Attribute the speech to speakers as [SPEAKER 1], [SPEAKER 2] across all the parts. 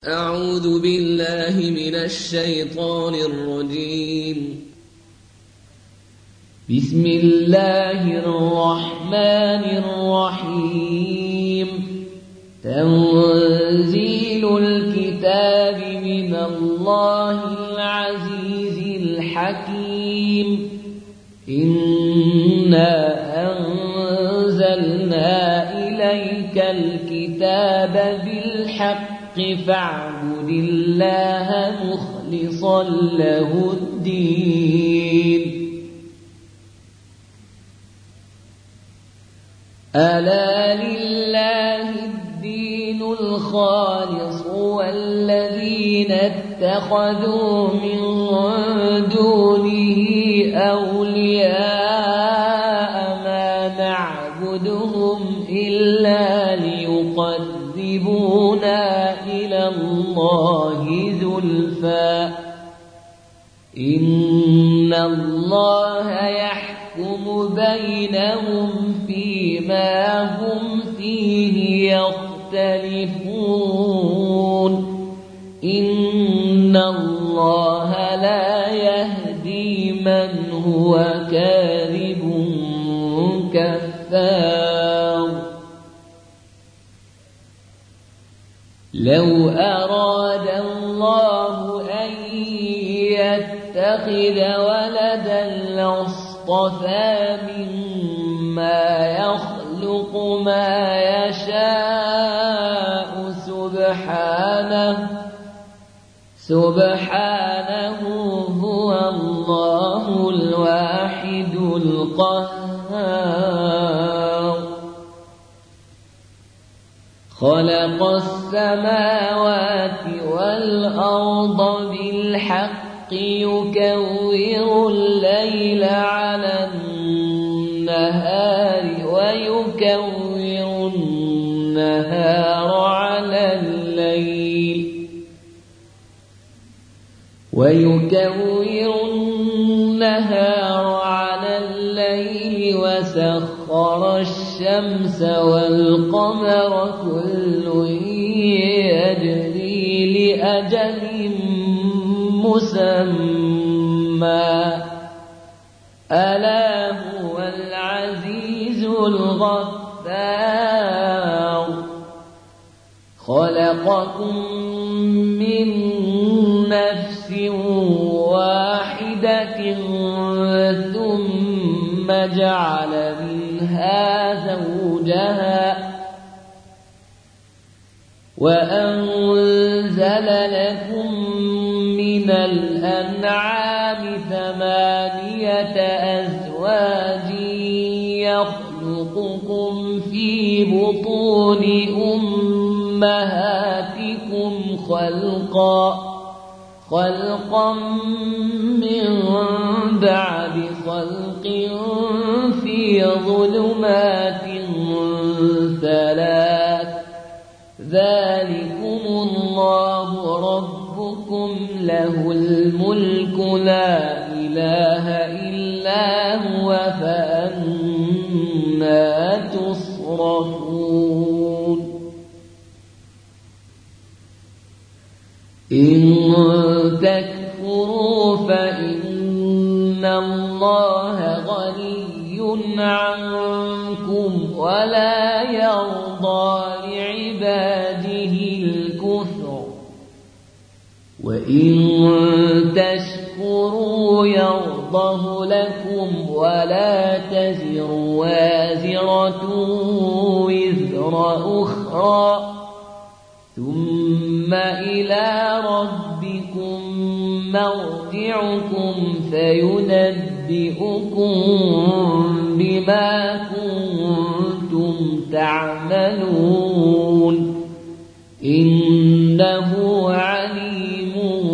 [SPEAKER 1] أعوذ بالله من الشيطان الرجيم.
[SPEAKER 2] بسم الله الرحمن الرحيم. تنزيل الكتاب من الله العزيز الحكيم. إنا أنزلنا إليك الكتاب بالحق فاعبد الله مخلصا له الدين. ألا لله الدين الخالص والذين اتخذوا من دونه أولياء ما نعبدهم إلا ليقربونا إلى الله زلفى إن الله يحكم بينهم فيما هم فيه يختلفون. إن الله لا يهدي من هو كاذب كفار. لو أراد الله أن يتخذ ولدا لاصطفى مما يخلق ما يشاء سبحانه هو الله الواحد القهار. خلق السماوات والأرض بالحق يكور الليل على النهار ويكور النهار على الليل وسخر الشمس والقمر كل يجري لأجل مسمى ألا هو العزيز الغفار. خلقكم من نفس واحدة ثم جعل منها زوجها وأنزل لكم من الأنعام 8 أزواج يخلقكم في بطون أمهاتكم خلقا من بعد خلق في ظلمات 3 ذلكم الله ربكم له الملك لا إله إلا هو فأنى تصرفون. إن تكفروا فإن الله غني عنكم ولا يرضى لعباده الكفر وإن تشكروا يرضه لكم ولا تزر وازرة وزر أخرى ثم إلى ربكم مرجعكم فينبئكم بما كنتم تعملون. إنه عليم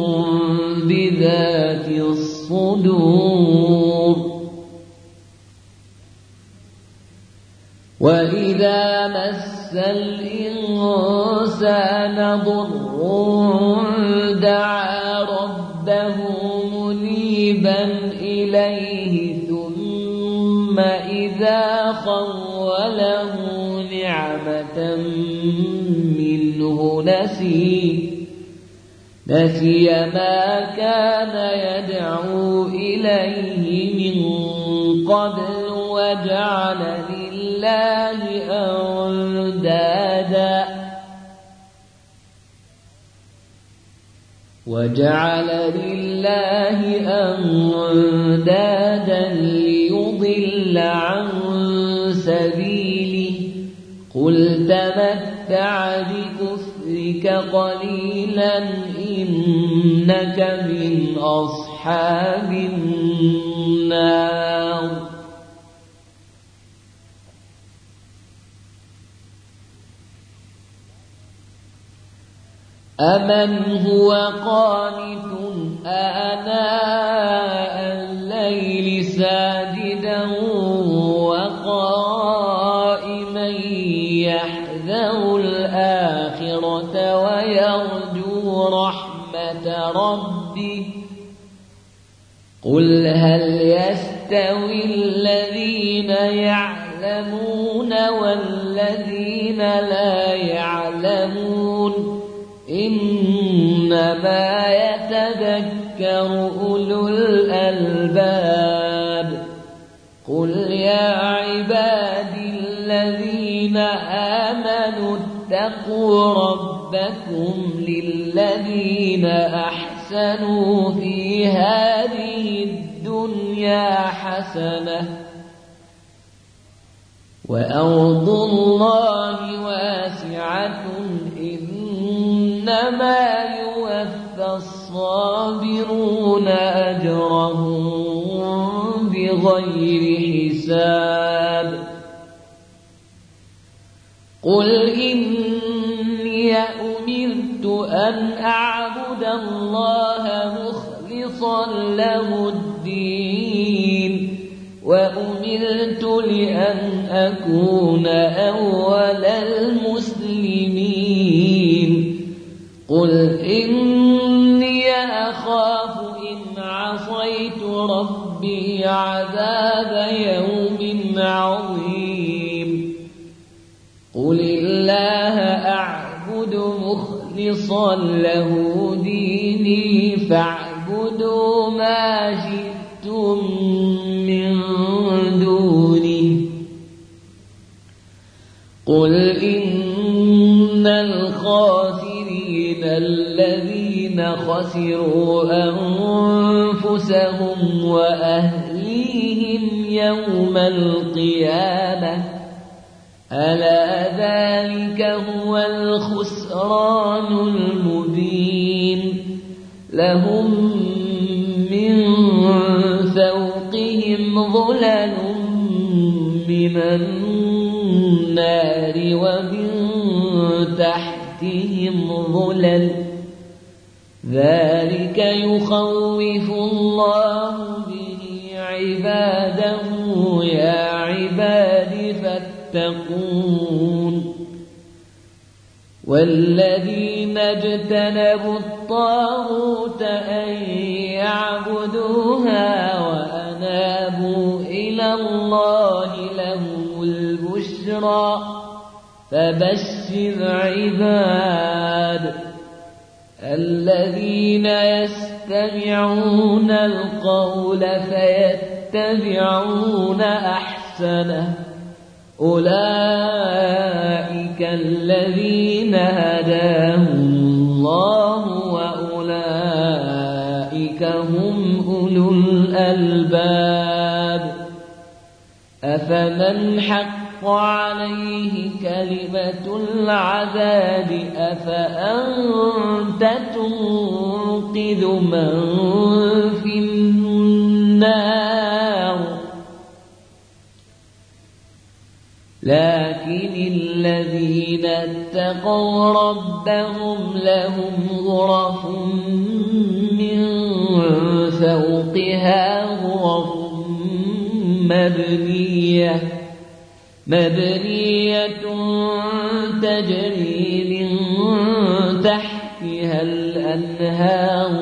[SPEAKER 2] بذات الصدور. وإذا مس الإنسان ضر دعا ربه منيبا إليه ثم إذا خوله نعمة منه نسي ما كان يدعو إليه من قبل وجعل لله أندادا ليضل عن سبيله قل تمتع بكفرك قليلا إنك من أصحاب النار أمن هو قانت آناء الليل ساجدا وقائما يحذر الآخرة ويرجو رحمة ربه قل هل يستوي الذين يعلمون والذين لا يعلمون إنما يتذكر أولو الألباب قل يا عبادي الذين آمنوا اتقوا ربكم للذين أحسنوا في هذه الدنيا حسنة وأرض الله واسعة إنما يوفى الصابرون أجرهم بغير حساب قل إني أمرت أن أعبد الله مخلصا له الدين وأمرت لأن أكون أول المسلمين قل إني أخاف إن عصيت ربي عذاب يوم عظيم قل الله أعبد مخلصا له ديني فاعبدوا ما شئتم من دونه قل إن الخاسرين الذين خسروا أنفسهم وأهليهم يوم القيامة ألا ذلك هو الخسران المبين لهم من فوقهم ظلل من النار ومن تحتهم ظلل ذلك يخوف الله به عباده يا عباد فاتقون والذين اجتنبوا الطاغوت أن يعبدوها وأنابوا إلى الله لهم البشرى فبشر عباد الذين يستمعون القول فيتبعون أحسنه أولئك الذين هداهم الله وأولئك هم أولو الألباب أفمن حق عليه كلمة العذاب أفأنت تنقذ من في النار لكن الذين اتقوا ربهم لهم غرف من فوقها غرف مبنية تجري من تحتها الأنهار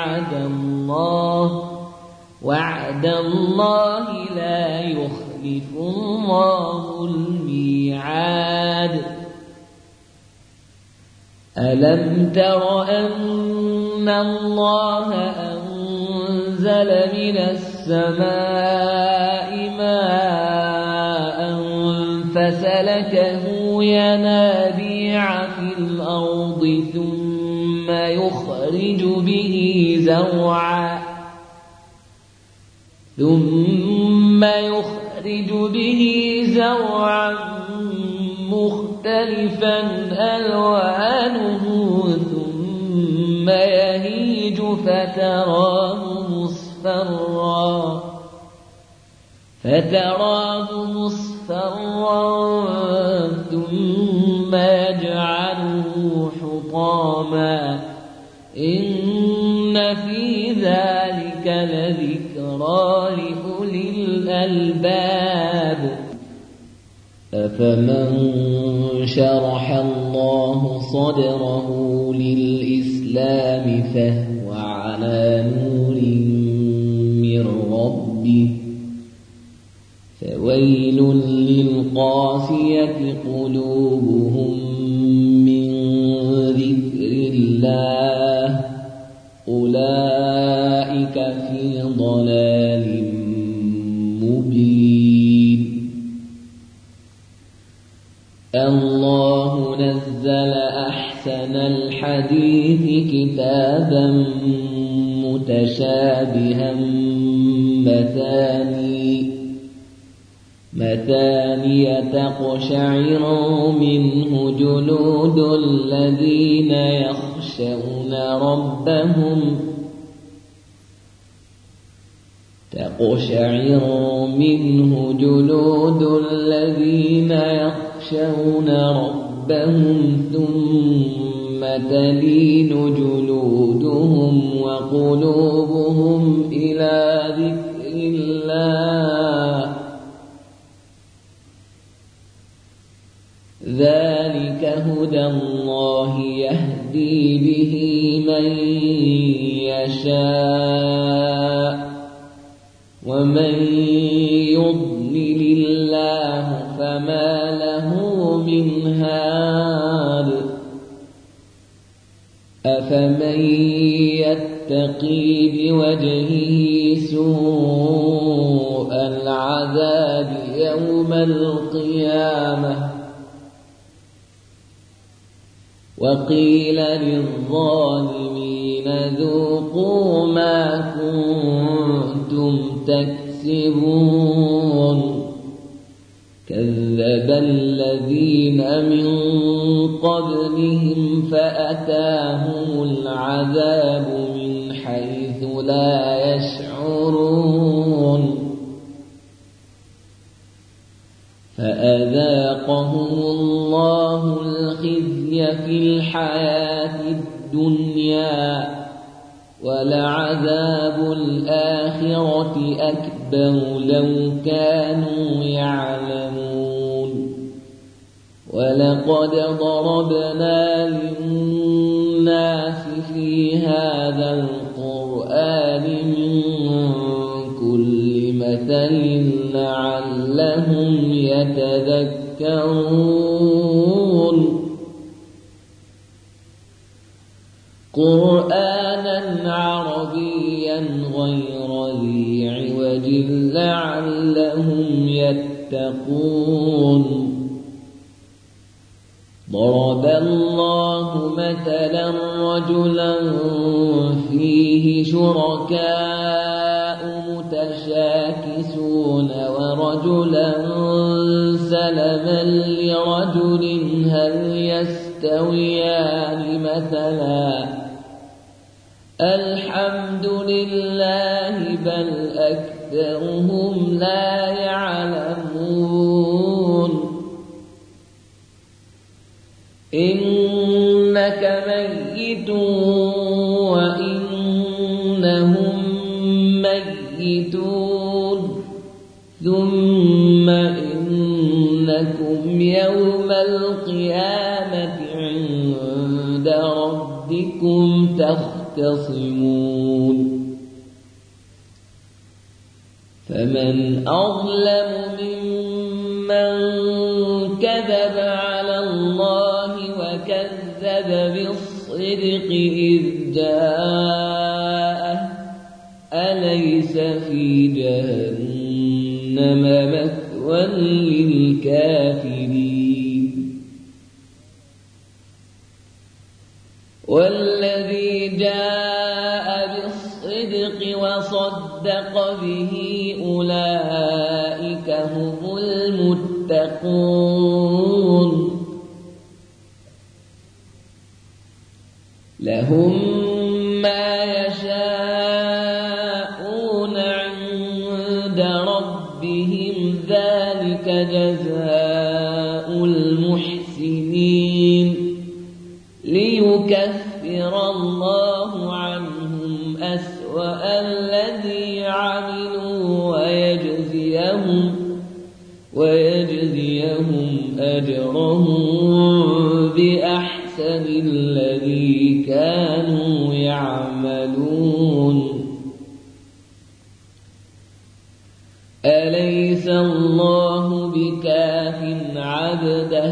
[SPEAKER 2] وعد الله لا يخلف الله الميعاد ألم تر أن الله أنزل من السماء ماء فسلكه ينابيع في الأرض ثم يخرج به زرعا مختلفا ألوانه ثم يهيج فتراه مصفرا ثم يجعله حطاما إن في ذلك لذكرى لأولي الألباب أفمن شرح الله صدره للإسلام فهو على نور من ربه فويل للقاسية قلوبهم من ذكر الله أولئك في ضلال مبين الله نزل أحسن الحديث كتابا متشابها مثاني تقشعر منه جلود الذين يخشون ربهم ثم تلين جلودهم وقلوبهم إلى ذكر الله ذلك هدى الله يهدي به من يشاء ومن يضلل الله فما له من هاد أفمن يتقي بوجهه سوء العذاب يوم القيامة وقيل للظالمين ذوقوا ما كنتم تكسبون كذب الذين من قبلهم فأتاهم العذاب من حيث لا يشعرون فأذاقهم الله الخزي في الحياة الدنيا ولعذاب الآخرة أكبر لو كانوا يعلمون ولقد ضربنا للناس في هذا القرآن من كل مثل لعلهم يتذكرون قرآنا عربيا غير ذي عوج لعلهم يتقون ضرب الله مثلا رجلا فيه شركاء متشاكسون ورجلا سلما لرجل هل يستويان مثلا الحمد لله بل أكثرهم لا يعلمون إنك ميت وإنهم ميتون ثم إنكم يوم القيامة عند ربكم تختصمون فمن أظلم ممن كذب على الله وكذب إذ جاءه أليس في جهنم مثوى للكافرين والذي جاء بالصدق وصدق به أولئك هم المتقون لهم ما يشاءون عند ربهم ذلك جزاء المحسنين ليكفر الله عنهم أسوأ الذي عملوا ويجزيهم أجرهم بأحسن الذي كانوا يعملون أليس الله بكاف عبده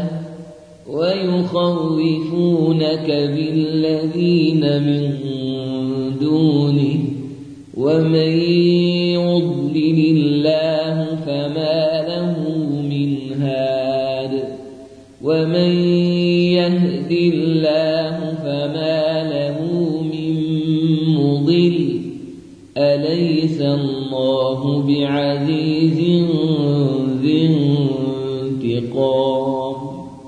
[SPEAKER 2] ويخوفونك بالذين من دونه ومن يضلل الله فما له من هاد ومن يهد الله فما له من مضل أليس الله بعزيز ذي انتقام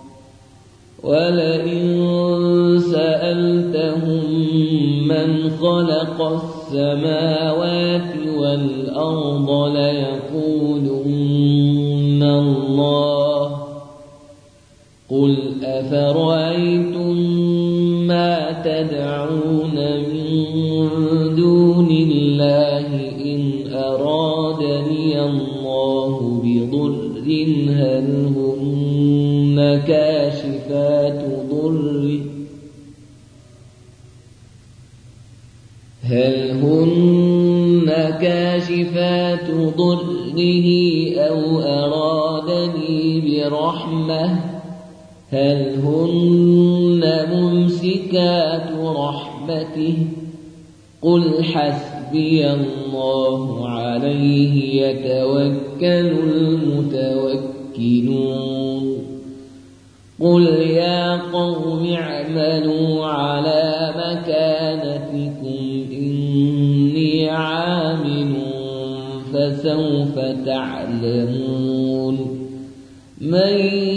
[SPEAKER 2] ولئن سألتهم من خلق السماوات والأرض ليقولن الله قل أفرأيتم ما تدعون من دون الله إن أرادني الله بضر هل هن كاشفات ضره أو أرادني برحمة هل هن ممسكات رحمته قل حسبي الله عليه يتوكل المتوكلون قل يا قوم اعملوا على مكانتكم إني عامل فسوف تعلمون من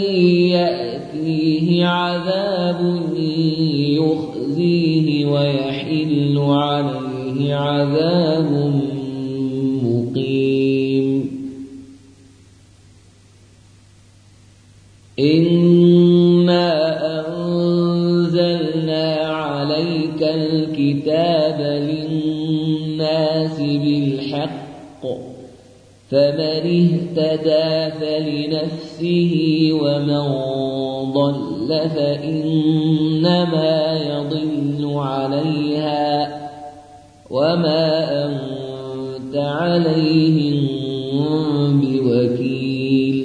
[SPEAKER 2] يأتيه عذاب يخزيه ويحل عليه عذاب مقيم إنا أنزلنا عليك الكتاب للناس بالحق فمن اهتدى فلنفسه ومن ضل فإنما يضل عليها وما أنت عليهم بوكيل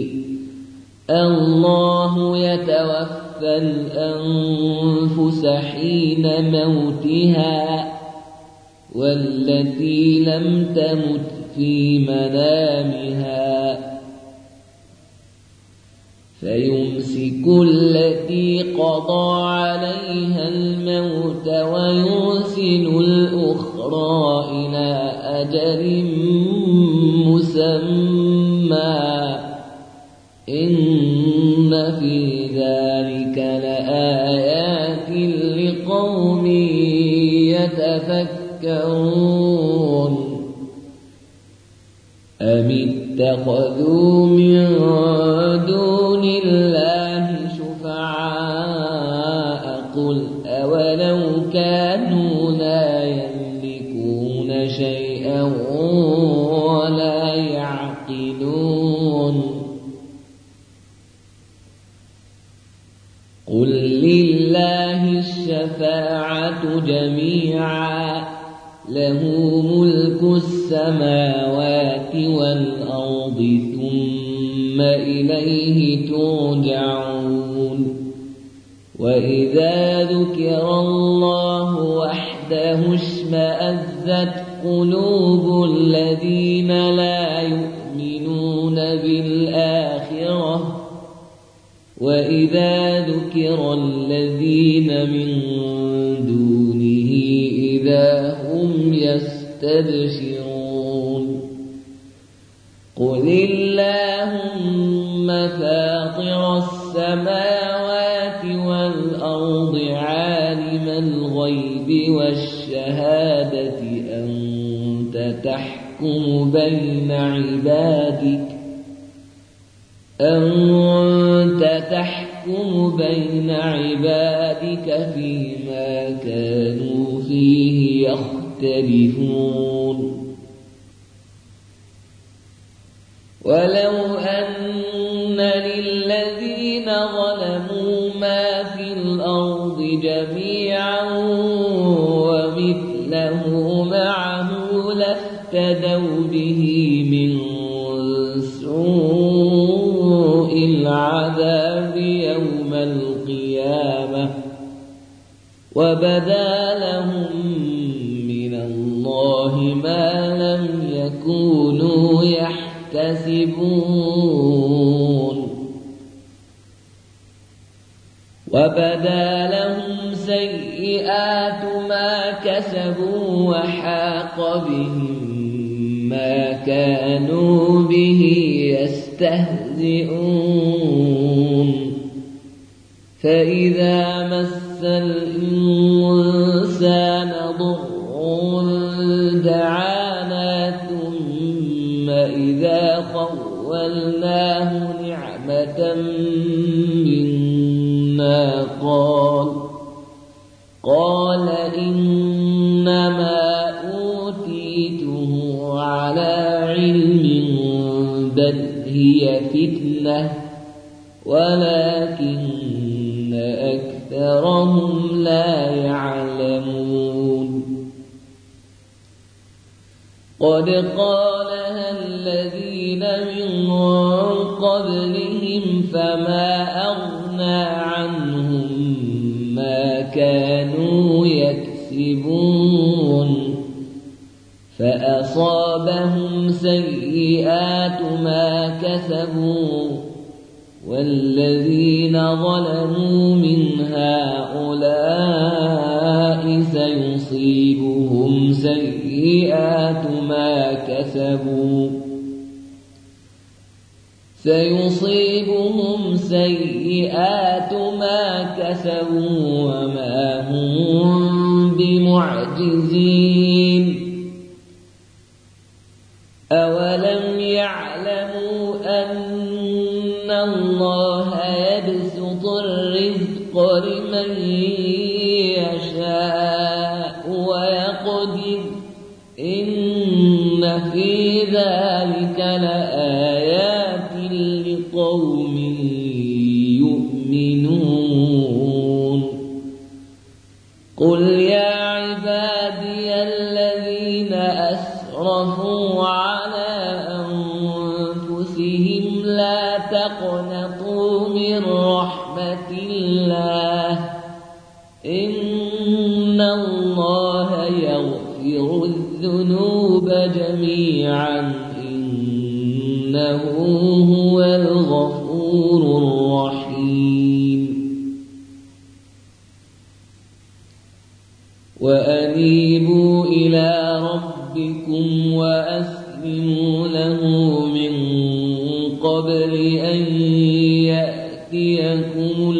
[SPEAKER 2] الله يتوفى الأنفس حين موتها والتي لم تمت في منامها فيمسك التي قضى عليها الموت ويرسل الأخرى إلى أجل مسمى إن في ذلك لآيات لقوم يتفكرون أم اتخذوا من دون الله شفعاء قل أولو كانوا لا يملكون شيئا ولا يعقلون قل لله الشفاعة جميعا له ملك السماوات والأرض ثم إليه ترجعون وإذا ذكر الله وحده اشمأزت قلوب الذين لا يؤمنون بالآخرة وإذا ذكر الذين من دونه إذا هم يستبشرون قل اللهم فاطر السماوات والأرض عالم الغيب والشهادة أنت تحكم بين عبادك فيما كانوا فيه يختلفون ولو أن للذين ظلموا ما في الأرض جميعا ومثله معه لافتدوا به من سوء العذاب يوم القيامة وبدا لهم من الله ما لم يكونوا يحتسبون وبدا لهم سيئات ما كسبوا وحاق بهم ما كانوا به يستهزئون فإذا مس الإنسان ضر دعانا ثم إذا خولناه نعمة منا قال إنما أوتيته على علم بل هي فتنة ولكن أكثرهم لا يعلمون قد قالها الذين من قبلهم فما أغنى عنهم ما كانوا يكسبون فأصابهم سيئات ما كسبوا والذين ظلموا من هؤلاء سيصيبهم سيئات ما كسبوا وما هم بمعجزين أولم يعلموا أن الله يبسط الرزق لمن يشاء ويقدر إن في ذلك لآيات لقوم يؤمنون قل يا عبادي الذين أسرفوا على أنفسهم لا تقنطوا من رحمة الله إن الله يغفر الذنوب جميعا إنه هو الغفور الرحيم وأنيبوا إلى ربكم وأسلموا له من قبل أن يأتيكم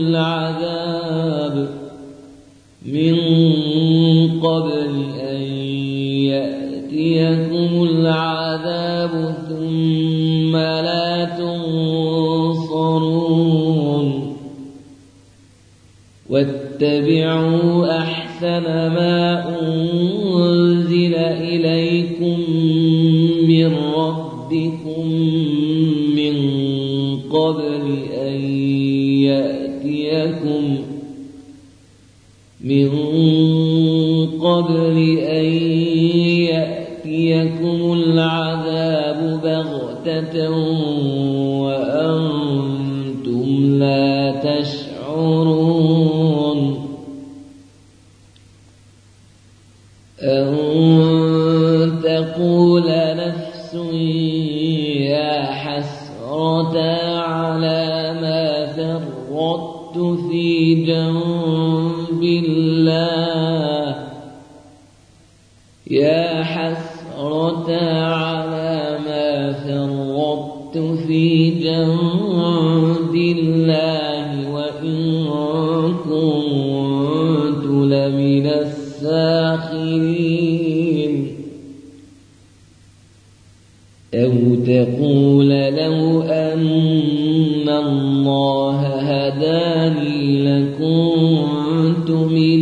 [SPEAKER 2] العذاب ثم لا تنصرون واتبعوا أحسن ما أنزل إليكم من ربكم من قبل أن يأتيكم العذاب بغتة وأنتم لا تشعرون أن تقول نفس يا حسرة على ما فرطت في جنب الله يا حسرة على ما فرطت في جنب الله وإن كنت لمن الساخرين أو تقول لو أن الله هداني لكنت من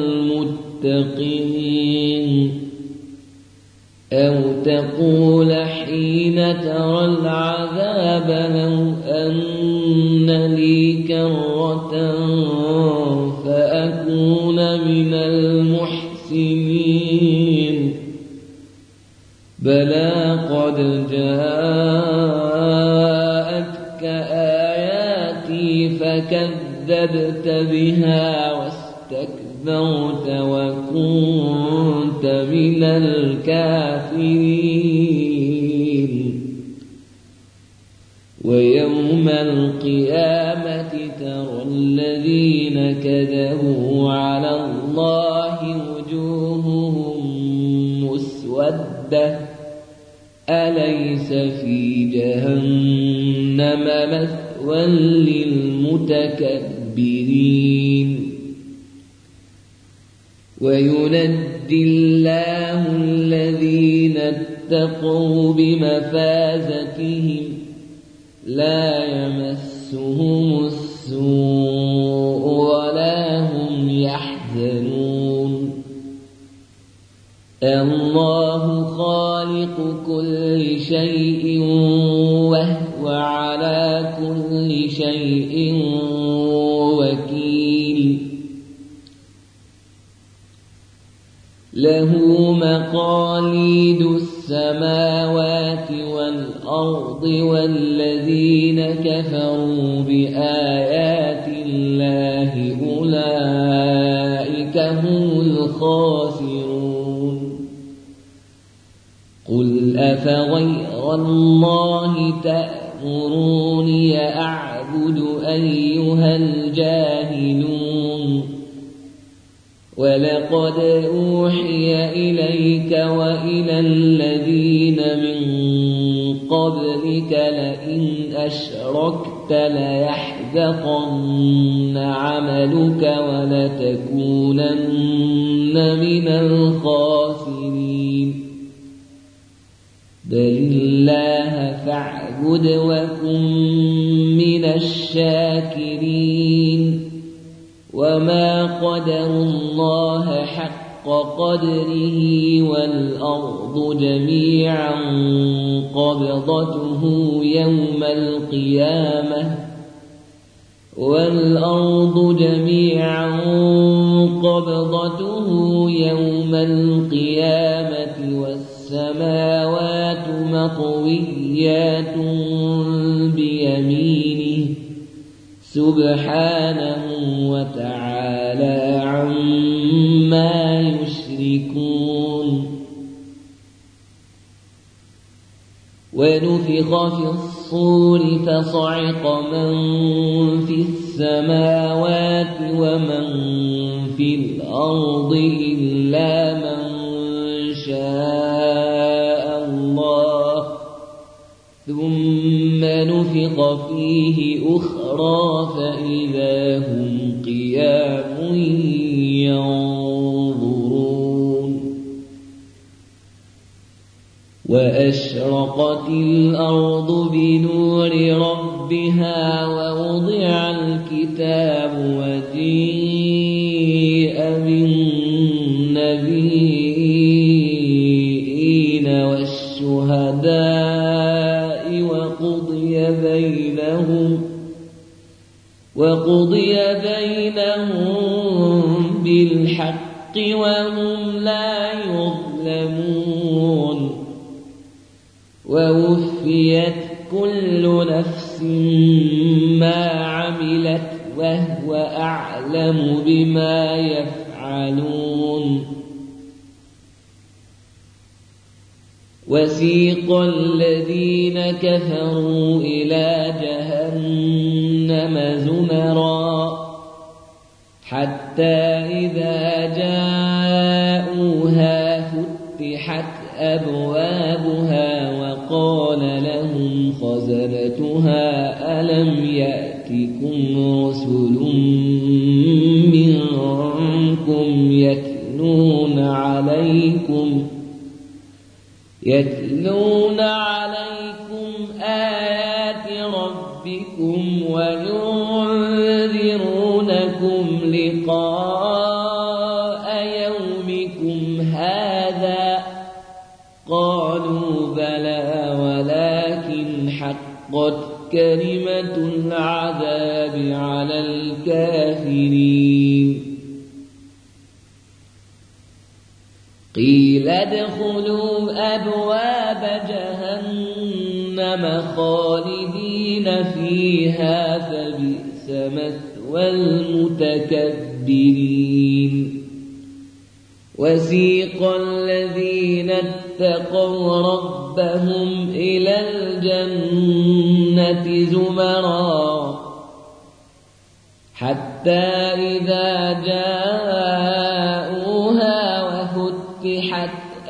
[SPEAKER 2] المتقين أو تقول حين ترى العذاب لو أن لي كرة فأكون من المحسنين بلى قد جاءتك آياتي فكذبت بها واستكبرت وكنت من الكافرين ويوم القيامة ترى الذين كذبوا على الله وجوههم مسودة أليس في جهنم مثوى للمتكبرين وينجي الله الذين اتقوا بمفازتهم لا يمسهم السوء ولا هم يحزنون الله خالق كل شيء وهو على كل شيء وكيل له مقاليد السماوات والأرض والذين كفروا بآيات الله أولئك هم الخاسرون قل أفغير الله تأمروني أعبد أيها الجاهلون ولقد أوحي إليك وإلى الذين من قبلك لئن أشركت ليحبطن عملك ولتكونن من الخاسرين بل الله فاعبد وكن من الشاكرين وما قدروا الله حق قدره والأرض جميعا قبضته يوم القيامة والسماوات مطويات بيمينه سبحانه وتعالى عما يشركون ونفخ في الصور فصعق من في السماوات ومن في الأرض إلا من شاء الله ثم نفخ فيه أخرى فإذا هم قيام ينظرون وأشرقت الأرض بنور ربها ووضع الكتاب وجيء بالنبيين والشهداء وقضي بينهم بالحق وهم لا يظلمون ووفيت كل نفس ما عملت وهو أعلم بما يفعلون وسيق الذين كفروا إلى جهنم زمرا حتى إذا جاءوها فتحت أبوابها وقال لهم خزنتها ألم يأتكم رسل منكم يتلون عليكم آيات ربكم وينذرونكم لقاء يومكم هذا قالوا بلى ولكن حقت كلمة العذاب على الكافرين قيل ادخلوا أبواب جهنم خالدين فيها فبئس مثوى المتكبرين وسيق الذين اتقوا ربهم إلى الجنة زمرا حتى إذا جاءوها وفتحت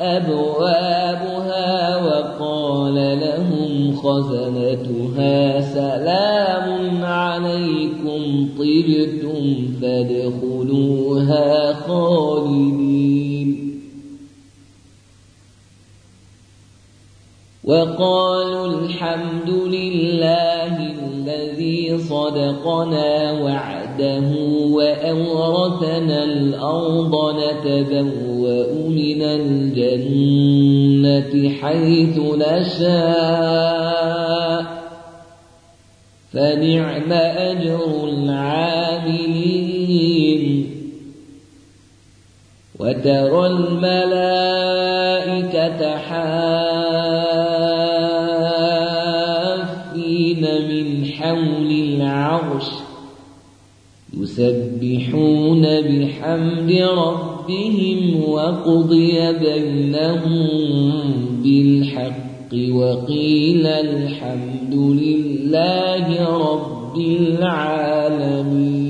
[SPEAKER 2] أبوابها وقال لهم خزنتها سلام عليكم طبتم فادخلوها خالدين وقالوا الحمد لله الذي صدقنا وعده وأورثنا الأرض نتبوأ من الجنة حيث نشاء فنعم أجر العاملين وترى الملائكة حافين من حول العرش يسبحون بحمد ربهم وقضي بينهم بالحق وقيل الحمد لله رب العالمين